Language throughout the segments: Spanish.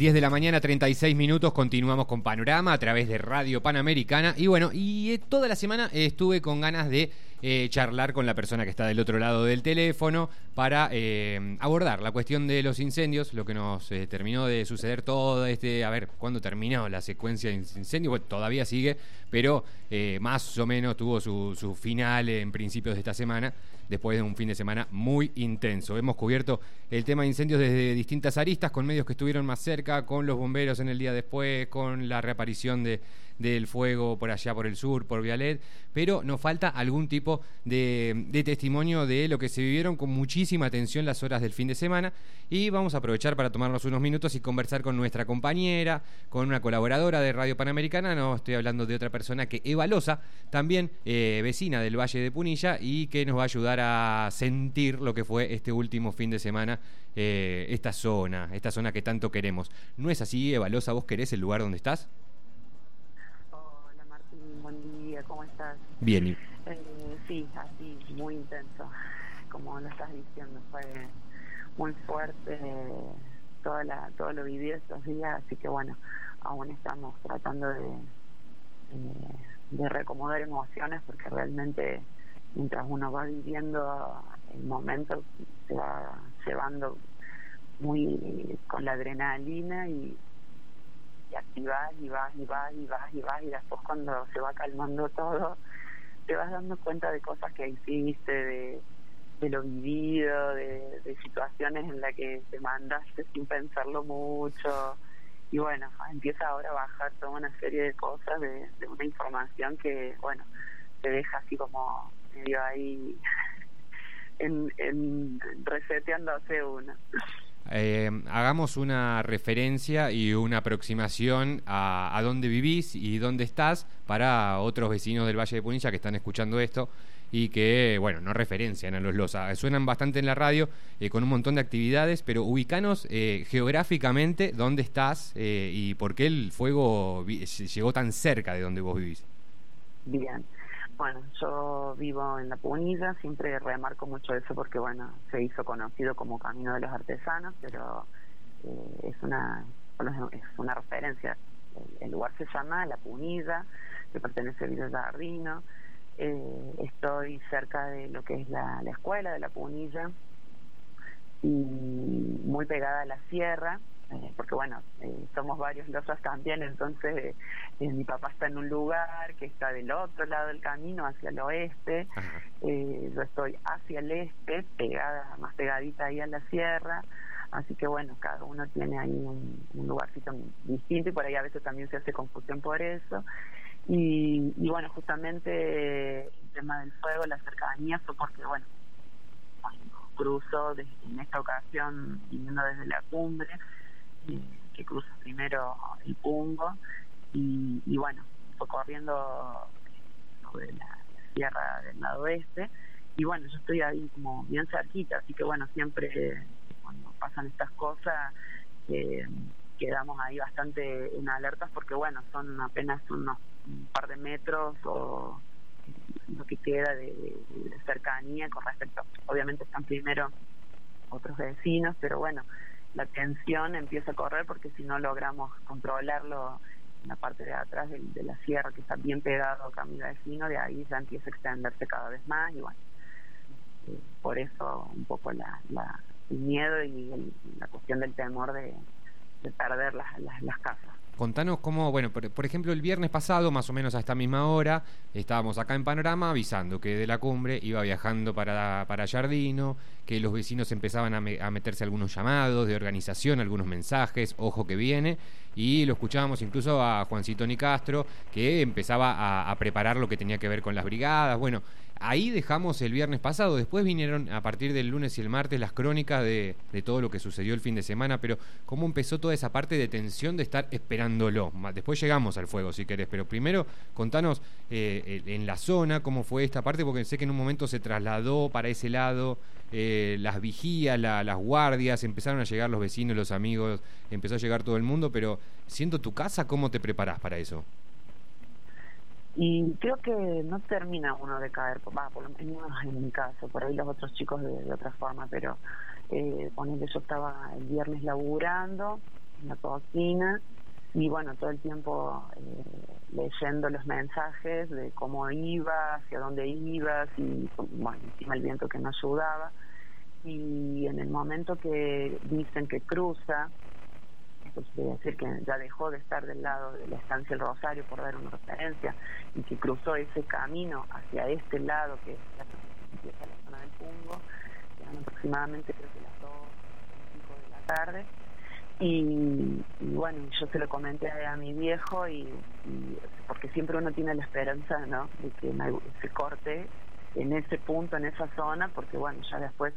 10 de la mañana, 36 minutos, continuamos con Panorama a través de Radio Panamericana. Y bueno, toda la semana estuve con ganas de charlar con la persona que está del otro lado del teléfono para abordar la cuestión de los incendios, lo que nos terminó de suceder todo a ver, ¿cuándo terminó la secuencia de incendios? Bueno, todavía sigue, pero más o menos tuvo su final en principios de esta semana, después de un fin de semana muy intenso. Hemos cubierto el tema de incendios desde distintas aristas, con medios que estuvieron más cerca, con los bomberos en el día después, con la reaparición del fuego por allá por el sur, por Vialet, pero nos falta algún tipo de testimonio de lo que se vivieron con muchísima atención las horas del fin de semana, y vamos a aprovechar para tomarnos unos minutos y conversar con nuestra compañera, con una colaboradora de Radio Panamericana. No estoy hablando de otra persona que Eva Loza, también vecina del Valle de Punilla, y que nos va a ayudar a sentir lo que fue este último fin de semana, esta zona que tanto queremos. ¿No es así, Eva Loza? ¿Vos querés el lugar donde estás? Hola Martín, buen día, ¿cómo estás? Bien. Sí, así, muy intenso, como lo estás diciendo, fue muy fuerte todo lo vivido estos días, así que bueno, aún estamos tratando de reacomodar emociones, porque realmente mientras uno va viviendo el momento se va llevando muy con la adrenalina y así vas y después cuando se va calmando todo te vas dando cuenta de cosas que hiciste, de lo vivido, de situaciones en las que te mandaste sin pensarlo mucho, y bueno, empieza ahora a bajar toda una serie de cosas de una información que te deja así como medio ahí reseteándose uno. Hagamos una referencia y una aproximación a dónde vivís y dónde estás para otros vecinos del Valle de Punilla que están escuchando esto y que, bueno, no referencian a los Loza. Suenan bastante en la radio con un montón de actividades, pero ubicanos geográficamente dónde estás y por qué el fuego llegó tan cerca de donde vos vivís. Bien. Bueno, yo vivo en La Punilla, siempre remarco mucho eso porque, bueno, se hizo conocido como Camino de los Artesanos, pero es una referencia. El lugar se llama La Punilla, que pertenece a Villa Jardino. Estoy cerca de lo que es la escuela de La Punilla y muy pegada a la sierra, porque bueno, somos varios Lozas también, entonces mi papá está en un lugar que está del otro lado del camino, hacia el oeste. Yo estoy hacia el este, más pegadita ahí a la sierra, así que bueno, cada uno tiene ahí un lugarcito distinto, y por ahí a veces también se hace confusión por eso. Y bueno, justamente el tema del fuego, la cercanía, fue porque bueno, cruzo en esta ocasión viniendo desde la cumbre, que cruza primero el Pungo, y bueno, fue corriendo sobre la sierra del lado oeste, y bueno, yo estoy ahí como bien cerquita, así que bueno, siempre cuando pasan estas cosas quedamos ahí bastante en alertas, porque bueno, son apenas un par de metros o lo que queda de cercanía con respecto, obviamente están primero otros vecinos, pero bueno, la tensión empieza a correr porque si no logramos controlarlo en la parte de atrás de la sierra, que está bien pegado a camino vecino, de ahí ya empieza a extenderse cada vez más, y bueno, por eso un poco el miedo y la cuestión del temor de perder las casas. Contanos cómo, bueno, por ejemplo, el viernes pasado, más o menos a esta misma hora, estábamos acá en Panorama avisando que de la cumbre iba viajando para Jardino, que los vecinos empezaban a meterse algunos llamados de organización, algunos mensajes, ojo que viene, y lo escuchábamos incluso a Juancito Nicastro, que empezaba a preparar lo que tenía que ver con las brigadas. Bueno, ahí dejamos el viernes pasado. Después vinieron a partir del lunes y el martes las crónicas de todo lo que sucedió el fin de semana, pero cómo empezó toda esa parte de tensión de estar esperándolo. Después llegamos al fuego si querés, pero primero contanos en la zona cómo fue esta parte, porque sé que en un momento se trasladó para ese lado, las vigías, las guardias, empezaron a llegar los vecinos, los amigos, empezó a llegar todo el mundo, pero siendo tu casa, ¿cómo te preparás para eso? Y creo que no termina uno de caer, por lo menos en mi caso, por ahí los otros chicos de otra forma, pero ponele, yo estaba el viernes laburando, en la cocina, y bueno, todo el tiempo leyendo los mensajes de cómo iba, hacia dónde ibas, y bueno, encima el viento que no ayudaba. Y en el momento que dicen que cruza, esto quiere decir que ya dejó de estar del lado de la estancia El Rosario, por dar una referencia, y que cruzó ese camino hacia este lado, que es empieza la zona del Pungo, eran aproximadamente creo que las 2:05 de la tarde. Y bueno, yo se lo comenté a mi viejo, y porque siempre uno tiene la esperanza, ¿no?, de que se corte en ese punto, en esa zona, porque bueno, ya después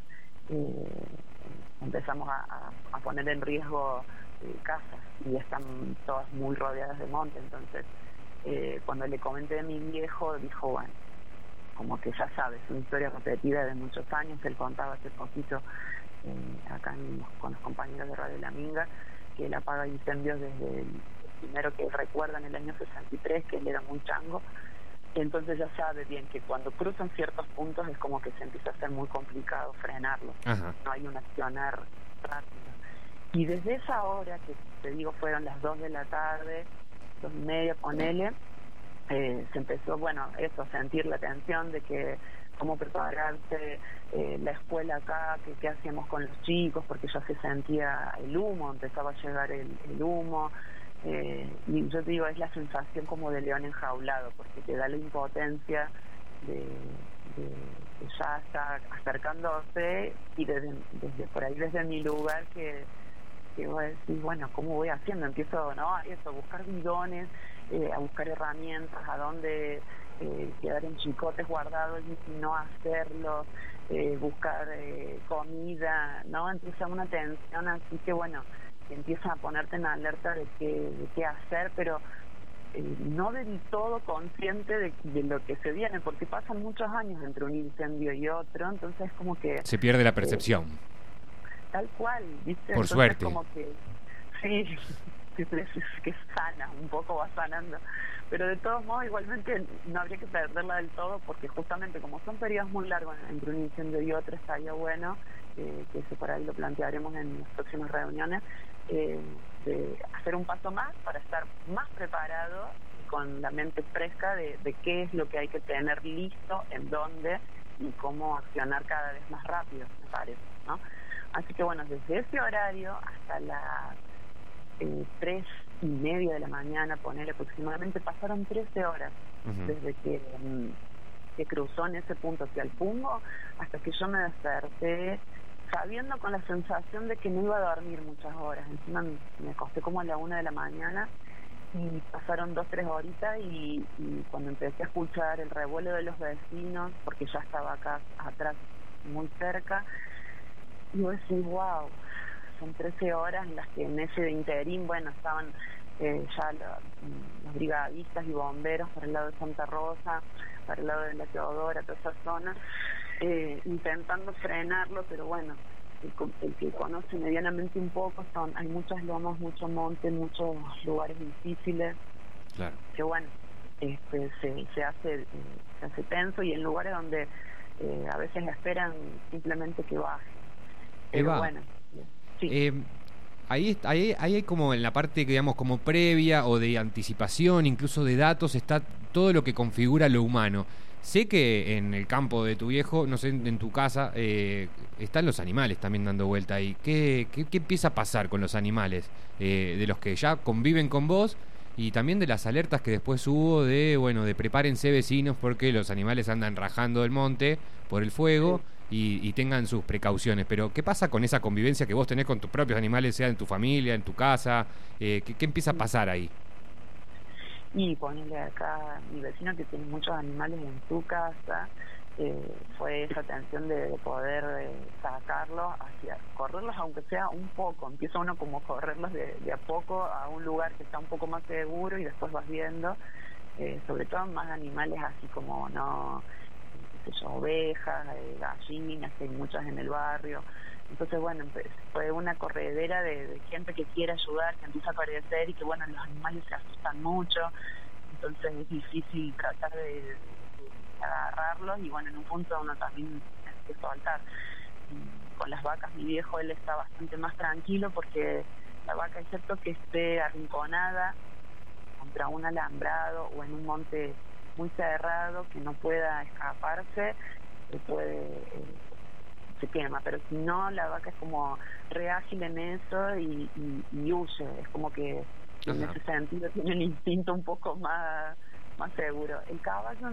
empezamos a poner en riesgo casas, y están todas muy rodeadas de monte. Entonces cuando le comenté a mi viejo, dijo, bueno, como que ya sabes, una historia repetida de muchos años. Él contaba hace poquito acá con los compañeros de Radio La Minga, que él apaga incendios desde el primero que recuerda, en el año 63, que él era muy chango. Entonces ya sabe bien que cuando cruzan ciertos puntos es como que se empieza a hacer muy complicado frenarlo. Ajá. No hay un accionar rápido. Y desde esa hora, que te digo fueron las 2 de la tarde, 2:30, ponele, se empezó, bueno, eso, a sentir la tensión de que cómo prepararse, la escuela acá, que qué hacíamos con los chicos, porque ya se sentía el humo, empezaba a llegar el humo. Y yo te digo, es la sensación como de león enjaulado, porque te da la impotencia de ya está acercándose, y desde por ahí, desde mi lugar, que voy a decir, bueno, ¿cómo voy haciendo? Empiezo, ¿no?, a buscar bidones, a buscar herramientas, a dónde quedar en chicotes guardados y no hacerlo, buscar comida, ¿no? Empieza una tensión, así que bueno, empieza a ponerte en alerta de qué hacer, pero no del todo consciente de lo que se viene, porque pasan muchos años entre un incendio y otro, entonces como que se pierde la percepción. Tal cual, ¿viste? Por entonces, suerte. Como que sí, que sana, un poco va sanando, pero de todos modos igualmente no habría que perderla del todo, porque justamente como son periodos muy largos entre un incendio y otro, estaría bueno, que eso por ahí lo plantearemos en las próximas reuniones, de hacer un paso más para estar más preparado, con la mente fresca de qué es lo que hay que tener listo, en dónde y cómo accionar cada vez más rápido, me parece, ¿no? Así que bueno, desde ese horario hasta las 3:30 de la mañana, poner aproximadamente, pasaron 13 horas. Uh-huh. Desde que cruzó en ese punto hacia el Pungo, hasta que yo me desperté, sabiendo, con la sensación de que no iba a dormir muchas horas. Encima me acosté como a la 1 de la mañana, y pasaron 2-3 horitas, y cuando empecé a escuchar el revuelo de los vecinos, porque ya estaba acá atrás, muy cerca, y vos decís, wow, son 13 horas en las que en ese interín, bueno, estaban ya los brigadistas y bomberos para el lado de Santa Rosa, para el lado de la Teodora, toda esa zona, intentando frenarlo, pero bueno, el que conoce medianamente un poco, hay muchas lomas, mucho monte, muchos lugares difíciles, claro, que bueno, se hace tenso, y en lugares donde a veces esperan simplemente que baje. Pero Eva, bueno, sí. Ahí hay como en la parte, digamos, como previa o de anticipación, incluso de datos, está todo lo que configura lo humano. Sé que en el campo de tu viejo, no sé, en tu casa, están los animales también dando vuelta ahí. ¿Qué empieza a pasar con los animales? De los que ya conviven con vos, y también de las alertas que después hubo de prepárense, vecinos, porque los animales andan rajando el monte por el fuego. Sí. Y tengan sus precauciones. Pero ¿qué pasa con esa convivencia que vos tenés con tus propios animales, sea en tu familia, en tu casa? ¿Qué empieza a pasar ahí? Y ponerle acá, mi vecino que tiene muchos animales en su casa, fue esa tensión de poder sacarlos, correrlos aunque sea un poco. Empieza uno como correrlos de a poco a un lugar que está un poco más seguro, y después vas viendo, sobre todo más animales así como, no, ovejas, gallinas, que hay muchas en el barrio. Entonces bueno, fue una corredera de gente que quiere ayudar, que empieza a aparecer, y que bueno, los animales se asustan mucho, entonces es difícil tratar de agarrarlos, y bueno, en un punto uno también tiene que soltar. Con las vacas, mi viejo, él está bastante más tranquilo, porque la vaca, excepto que esté arrinconada contra un alambrado o en un monte muy cerrado que no pueda escaparse, se quema. Pero si no, la vaca es como re ágil en eso y huye. Es como que en ese sentido tiene el instinto un poco más seguro. El caballo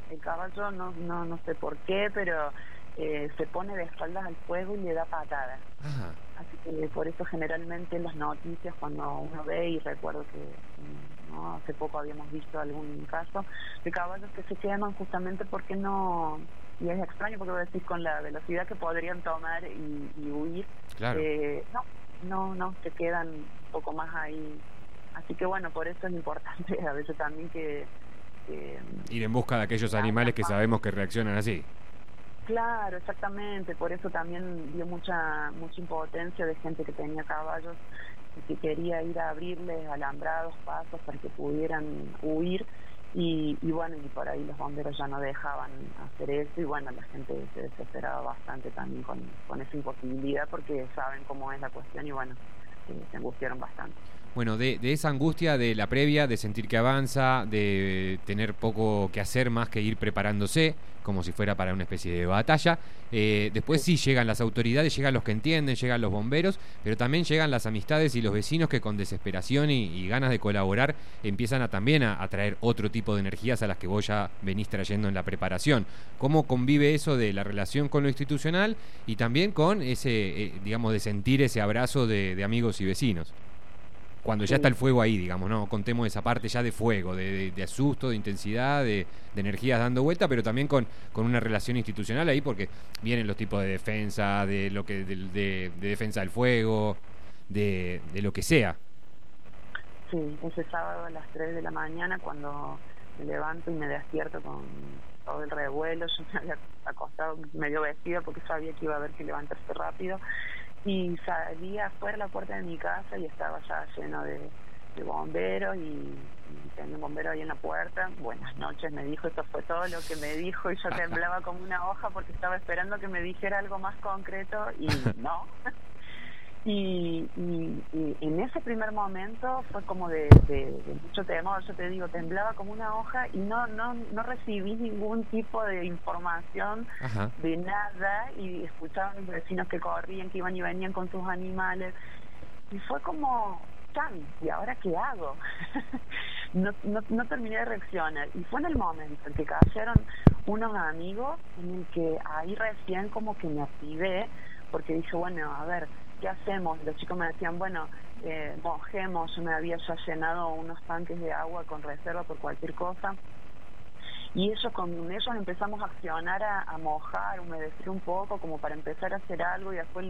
no sé por qué, pero se pone de espaldas al fuego y le da patadas. Ajá. Así que por eso generalmente en las noticias, cuando uno ve, y recuerdo que hace poco habíamos visto algún caso de caballos que se queman justamente porque no, y es extraño porque voy a decir con la velocidad que podrían tomar y huir, claro. No, se quedan un poco más ahí. Así que bueno, por eso es importante a veces también que ir en busca de aquellos animales que sabemos que reaccionan así. Claro, exactamente. Por eso también dio mucha impotencia de gente que tenía caballos y que quería ir a abrirles alambrados, pasos para que pudieran huir. Y bueno, y por ahí los bomberos ya no dejaban hacer eso, y bueno, la gente se desesperaba bastante también con esa imposibilidad, porque saben cómo es la cuestión y bueno, se angustiaron bastante. Bueno, de esa angustia de la previa, de sentir que avanza, de tener poco que hacer más que ir preparándose, como si fuera para una especie de batalla. Después sí llegan las autoridades, llegan los que entienden, llegan los bomberos, pero también llegan las amistades y los vecinos que con desesperación y ganas de colaborar empiezan también a traer otro tipo de energías a las que vos ya venís trayendo en la preparación. ¿Cómo convive eso de la relación con lo institucional y también con ese, digamos, de sentir ese abrazo de amigos y vecinos? Cuando ya está el fuego ahí, digamos, ¿no? Contemos esa parte ya de fuego, de asusto, de intensidad, de energías dando vuelta, pero también con una relación institucional ahí, porque vienen los tipos de defensa, de defensa del fuego, de lo que sea. Sí, ese sábado a las 3 de la mañana, cuando me levanto y me despierto con todo el revuelo, yo me había acostado medio vestida porque sabía que iba a haber que levantarse rápido. Y salí afuera de la puerta de mi casa y estaba ya lleno de bomberos y tenía un bombero ahí en la puerta. Buenas noches, me dijo, eso fue todo lo que me dijo, y yo temblaba como una hoja porque estaba esperando que me dijera algo más concreto y no. Y en ese primer momento fue como de mucho temor. Yo te digo, temblaba como una hoja y no recibí ningún tipo de información. Ajá. De nada, y escuchaba a mis vecinos que corrían, que iban y venían con sus animales, y fue como, ¿y ahora qué hago? no terminé de reaccionar, y fue en el momento en que cayeron unos amigos en el que ahí recién como que me activé, porque dije, bueno, a ver, ¿qué hacemos? Los chicos me decían, bueno, mojemos. Yo me había ya llenado unos tanques de agua con reserva por cualquier cosa, y con ellos empezamos a accionar, a mojar, humedecer un poco como para empezar a hacer algo, y después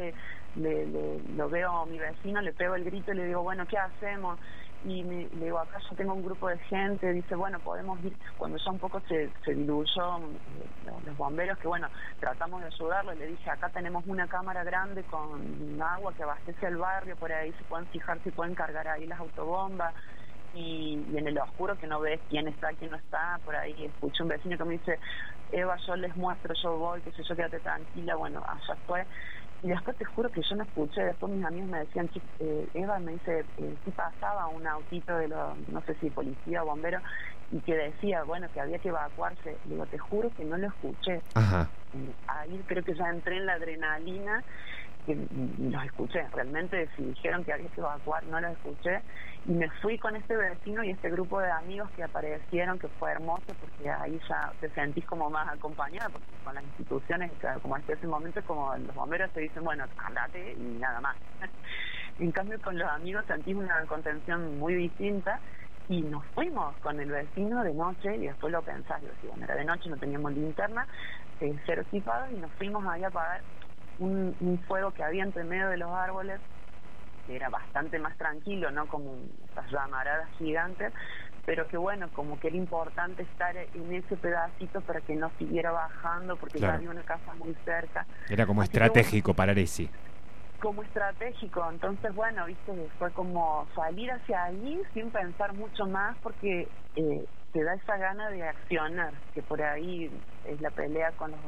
lo veo a mi vecino, le pego el grito y le digo, bueno, ¿qué hacemos? Y le digo, acá yo tengo un grupo de gente, dice, bueno, podemos ir. Cuando ya un poco se diluyó los bomberos, que bueno, tratamos de ayudarlo, le dije, acá tenemos una cámara grande con agua que abastece al barrio, por ahí se pueden fijar si pueden cargar ahí las autobombas, y en el oscuro que no ves quién está, quién no está, por ahí escuché un vecino que me dice, Eva, yo les muestro, yo voy, qué sé yo, quédate tranquila. Bueno, allá fue. Y después te juro que yo no escuché, después mis amigos me decían, Eva, me dice, sí pasaba un autito de no sé si policía o bombero, y que decía, bueno, que había que evacuarse. Le digo, te juro que no lo escuché. Ajá. Ahí creo que ya entré en la adrenalina, que los escuché, realmente si dijeron que había que evacuar, no los escuché, y me fui con este vecino y este grupo de amigos que aparecieron, que fue hermoso, porque ahí ya te sentís como más acompañada, porque con las instituciones, como hasta ese momento, como los bomberos te dicen, bueno, andate y nada más. En cambio, con los amigos sentís una contención muy distinta, y nos fuimos con el vecino de noche, y después lo pensás, digo, si bueno, era de noche, no teníamos linterna, cero equipados, y nos fuimos ahí a apagar un fuego que había entre medio de los árboles, que era bastante más tranquilo, no como estas llamaradas gigantes, pero que bueno, como que era importante estar en ese pedacito para que no siguiera bajando, porque claro, ya había una casa muy cerca. Era como así estratégico que, bueno, parar ese. Como estratégico, entonces bueno, viste, fue como salir hacia ahí sin pensar mucho más, porque te da esa gana de accionar, que por ahí es la pelea con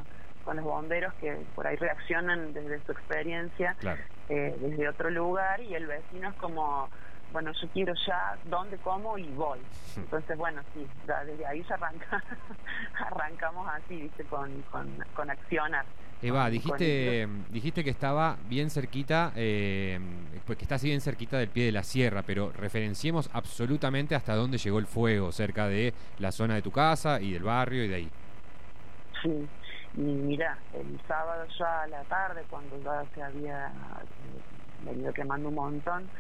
con los bomberos que por ahí reaccionan desde su experiencia, Claro. Desde otro lugar, y el vecino es como, bueno, yo quiero ya dónde, cómo y voy. Entonces, bueno, sí, desde ahí se arranca, arrancamos así, ¿viste? Con accionar. Eva, dijiste que estaba bien cerquita, pues que está así bien cerquita del pie de la sierra, pero referenciemos absolutamente hasta dónde llegó el fuego, cerca de la zona de tu casa y del barrio y de ahí. Sí, y mira, el sábado ya a la tarde, cuando ya se había venido quemando un montón,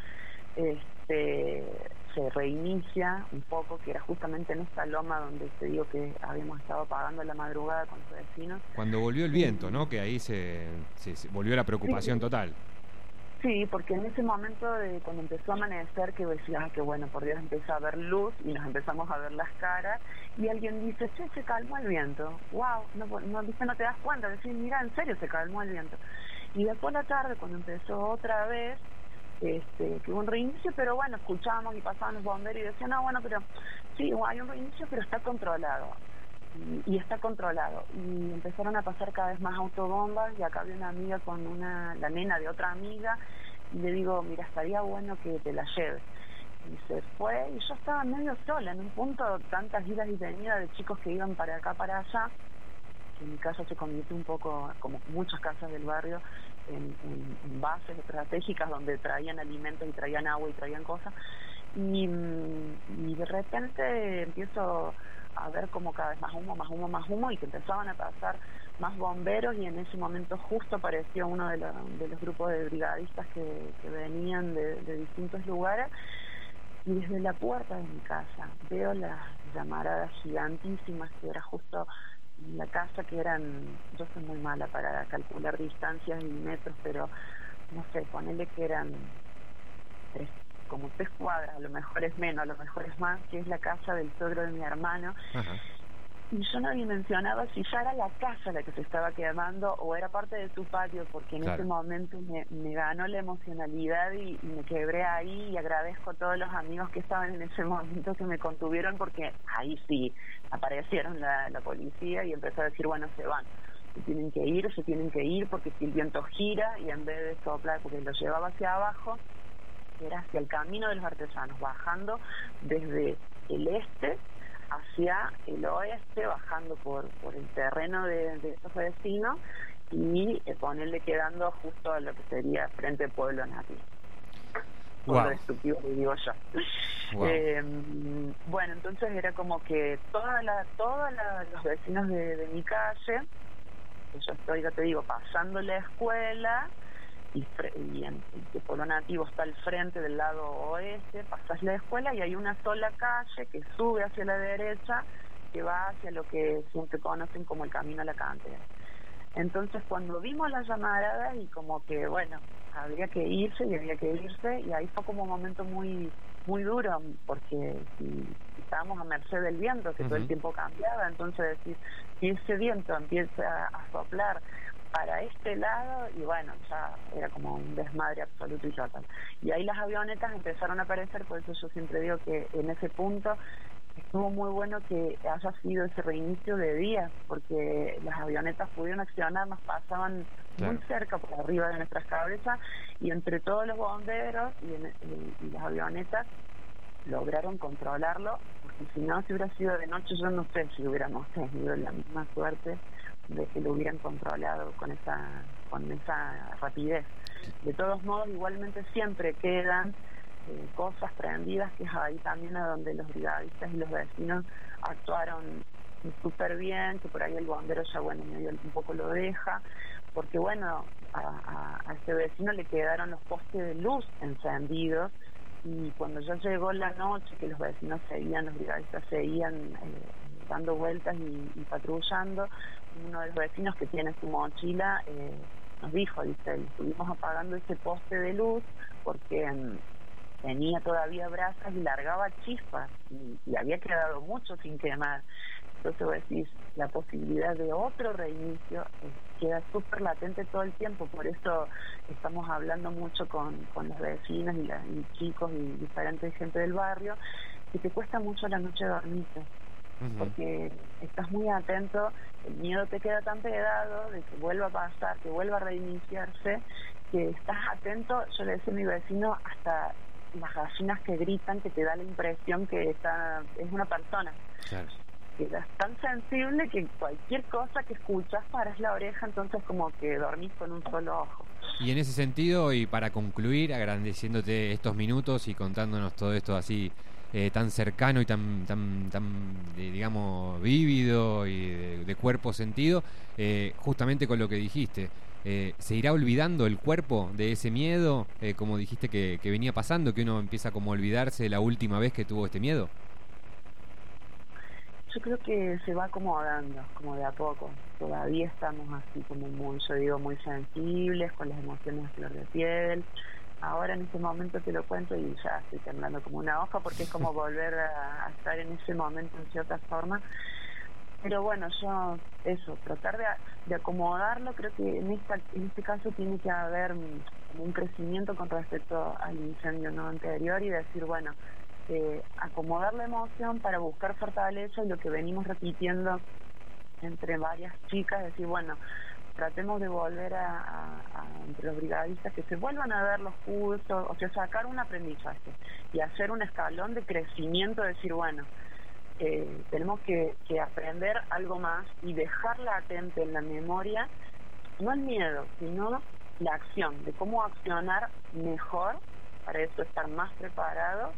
se reinicia un poco, que era justamente en esta loma donde te digo que habíamos estado pagando la madrugada con los vecinos. Cuando volvió el viento, ¿no? Que ahí se volvió la preocupación total. Sí, porque en ese momento cuando empezó a amanecer, que decía, que bueno, por Dios, empezó a ver luz y nos empezamos a ver las caras, y alguien dice, che, se calmó el viento. Wow, no, ¿viste? No te das cuenta, decís, mira, en serio se calmó el viento. Y después la tarde, cuando empezó otra vez, que hubo un reinicio, pero bueno, escuchábamos y pasaban los bomberos y decían, no, bueno, pero sí, hay un reinicio, pero está controlado. Y está controlado. Y empezaron a pasar cada vez más autobombas, y acá había una amiga con la nena de otra amiga, y le digo, mira, estaría bueno que te la lleves. Y se fue, y yo estaba medio sola, en un punto, tantas idas y venidas de chicos que iban para acá, para allá, que mi casa se convirtió un poco, como muchas casas del barrio, en bases estratégicas donde traían alimentos y traían agua y traían cosas, y de repente empiezo a ver como cada vez más humo, y que empezaban a pasar más bomberos, y en ese momento justo apareció uno de los grupos de brigadistas que venían de distintos lugares, y desde la puerta de mi casa veo las llamaradas gigantísimas, que era justo la casa, que eran, yo soy muy mala para calcular distancias y metros, pero no sé, ponele que eran como 3 cuadras, a lo mejor es menos, a lo mejor es más, que es la casa del suegro de mi hermano. Ajá. Y yo no dimensionaba si ya era la casa la que se estaba quemando o era parte de su patio, porque en ese momento me ganó la emocionalidad y me quebré ahí, y agradezco a todos los amigos que estaban en ese momento que me contuvieron, porque ahí sí aparecieron la policía y empezó a decir, bueno, se tienen que ir, porque si el viento gira y en vez de soplar, porque lo llevaba hacia abajo, era hacia el camino de los artesanos, bajando desde el este hacia el oeste, bajando por el terreno de estos vecinos, y ponerle quedando justo a lo que sería frente al pueblo nativo. Por lo estúpido que digo yo. Wow. Bueno, entonces era como que todos los vecinos de mi calle, que yo estoy, ya te digo, pasando la escuela, y el pueblo nativo está al frente del lado oeste, pasas la escuela y hay una sola calle que sube hacia la derecha, que va hacia lo que siempre conocen como el camino a la cantera. Entonces cuando vimos las llamaradas, y como que bueno, había que irse, y ahí fue como un momento muy muy duro, porque si estábamos a merced del viento, que todo el tiempo cambiaba, entonces decir, si ese viento empieza a soplar para este lado, y bueno, ya era como un desmadre absoluto y total. Y ahí las avionetas empezaron a aparecer, por eso yo siempre digo que en ese punto estuvo muy bueno que haya sido ese reinicio de día, porque las avionetas pudieron accionar, nos pasaban muy cerca, por arriba de nuestras cabezas, y entre todos los bomberos y las avionetas lograron controlarlo, porque si no, si hubiera sido de noche, yo no sé si hubiéramos tenido la misma suerte de que lo hubieran controlado con esa rapidez. De todos modos, igualmente siempre quedan cosas prendidas, que es ahí también a donde los brigadistas y los vecinos actuaron súper bien, que por ahí el bombero ya, bueno, medio un poco lo deja, porque bueno, a este vecino le quedaron los postes de luz encendidos, y cuando ya llegó la noche, que los vecinos seguían, los brigadistas seguían dando vueltas y patrullando, uno de los vecinos que tiene su mochila nos dijo, dice, estuvimos apagando ese poste de luz porque tenía todavía brasas y largaba chispas, y había quedado mucho sin quemar. Entonces vos decís, la posibilidad de otro reinicio queda súper latente todo el tiempo, por eso estamos hablando mucho con los vecinos y chicos y diferentes gente del barrio, que te cuesta mucho la noche dormirte, porque estás muy atento, el miedo te queda tan pegado de que vuelva a pasar, que vuelva a reiniciarse, que estás atento. Yo le decía a mi vecino, hasta las gallinas que gritan, que te da la impresión que es una persona. Claro. Quedas tan sensible que cualquier cosa que escuchas paras la oreja, entonces como que dormís con un solo ojo. Y en ese sentido, y para concluir, agradeciéndote estos minutos y contándonos todo esto así tan cercano y tan digamos, vívido y de cuerpo sentido, justamente con lo que dijiste, ¿se irá olvidando el cuerpo de ese miedo, como dijiste que venía pasando, que uno empieza como a olvidarse de la última vez que tuvo este miedo? Yo creo que se va acomodando, como de a poco. Todavía estamos así como muy sensibles, con las emociones a flor de piel. Ahora en este momento te lo cuento y ya estoy temblando como una hoja, porque es como volver a estar en ese momento en cierta forma. Pero bueno, yo tratar de acomodarlo. Creo que en este caso tiene que haber un crecimiento con respecto al incendio, ¿no?, anterior, y decir, bueno, acomodar la emoción para buscar fortaleza, y lo que venimos repitiendo entre varias chicas, decir, bueno, tratemos de volver entre los brigadistas, que se vuelvan a dar los cursos, o sea, sacar un aprendizaje y hacer un escalón de crecimiento, decir, bueno, tenemos que aprender algo más y dejar latente en la memoria, no el miedo, sino la acción, de cómo accionar mejor, para eso estar más preparado.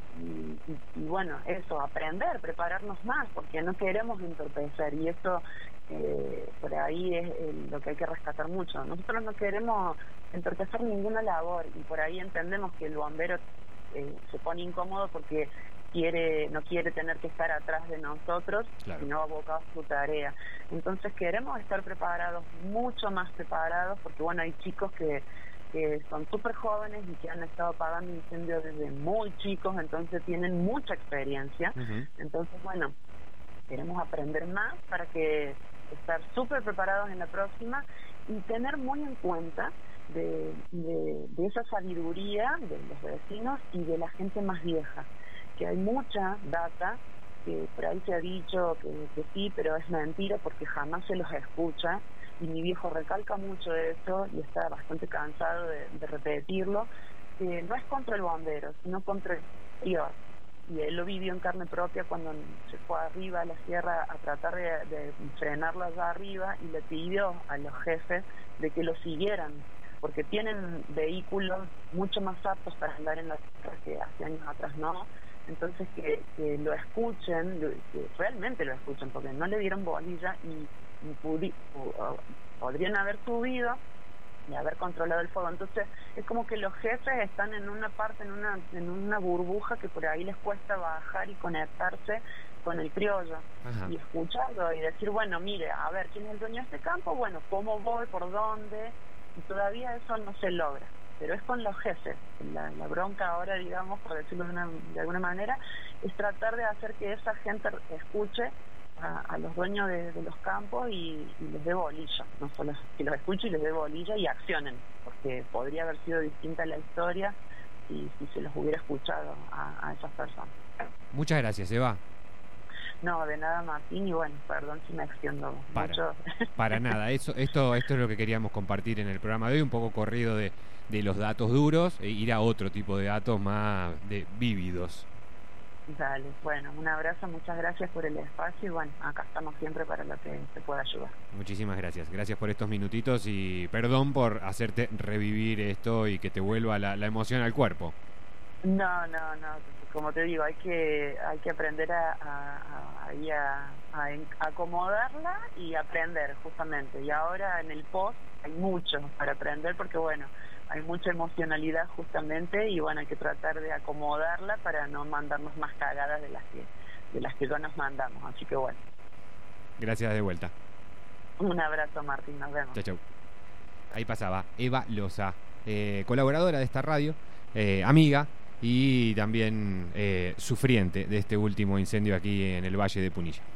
Y bueno, eso, aprender, prepararnos más, porque no queremos entorpecer, y eso por ahí es lo que hay que rescatar mucho. Nosotros no queremos entorpecer ninguna labor, y por ahí entendemos que el bombero se pone incómodo porque no quiere tener que estar atrás de nosotros, claro, sino abocado a su tarea. Entonces queremos estar preparados, mucho más preparados, porque bueno, hay chicos que son súper jóvenes y que han estado apagando incendios desde muy chicos, entonces tienen mucha experiencia. Entonces, bueno, queremos aprender más para que estar súper preparados en la próxima, y tener muy en cuenta de esa sabiduría de los vecinos y de la gente más vieja, que hay mucha data que por ahí se ha dicho que sí, pero es mentira, porque jamás se los escucha. Y mi viejo recalca mucho eso, y está bastante cansado de repetirlo, que no es contra el bombero, sino contra el exterior. Y él lo vivió en carne propia cuando se fue arriba a la sierra a tratar de frenarlo allá arriba, y le pidió a los jefes de que lo siguieran, porque tienen vehículos mucho más aptos para andar en la sierra que hace años atrás no. Entonces que lo escuchen, que realmente lo escuchen, porque no le dieron bolilla y podrían haber subido y haber controlado el fuego. Entonces es como que los jefes están en una parte, en una burbuja, que por ahí les cuesta bajar y conectarse con el criollo. Ajá. Y escucharlo y decir, bueno, mire, a ver, ¿quién es el dueño de este campo? Bueno, ¿cómo voy? ¿Por dónde? Y todavía eso no se logra, pero es con los jefes. La bronca ahora, digamos, por decirlo de alguna manera, es tratar de hacer que esa gente escuche a los dueños de los campos y les dé bolilla, no solo que los escuche y les dé bolilla y accionen, porque podría haber sido distinta la historia si se los hubiera escuchado a esas personas. Muchas gracias, Eva. No, de nada, Martín, y bueno, perdón si me extiendo mucho. Para nada, esto es lo que queríamos compartir en el programa de hoy, un poco corrido de los datos duros, e ir a otro tipo de datos más vívidos. Dale, bueno, un abrazo, muchas gracias por el espacio, y bueno, acá estamos siempre para lo que te pueda ayudar. Muchísimas gracias por estos minutitos, y perdón por hacerte revivir esto y que te vuelva la emoción al cuerpo. No, como te digo, hay que aprender a acomodarla y aprender, justamente. Y ahora en el post hay mucho para aprender, porque bueno, hay mucha emocionalidad justamente, y bueno, hay que tratar de acomodarla para no mandarnos más cagadas de las que ya nos mandamos. Así que bueno. Gracias de vuelta. Un abrazo, Martín, nos vemos. Chau. Ahí pasaba Eva Loza, colaboradora de esta radio, amiga, y también sufriente de este último incendio aquí en el Valle de Punilla.